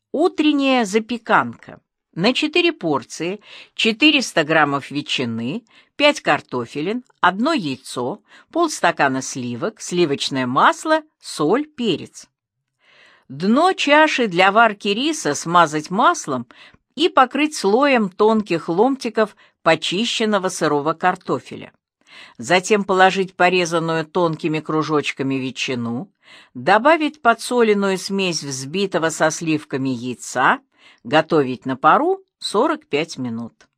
Утренняя запеканка. На 4 порции 400 граммов ветчины, 5 картофелин, 1 яйцо, полстакана сливок, сливочное масло, соль, перец. Дно чаши для варки риса смазать маслом и покрыть слоем тонких ломтиков почищенного сырого картофеля. Затем положить порезанную тонкими кружочками ветчину, добавить подсоленную смесь взбитого со сливками яйца, готовить на пару 45 минут.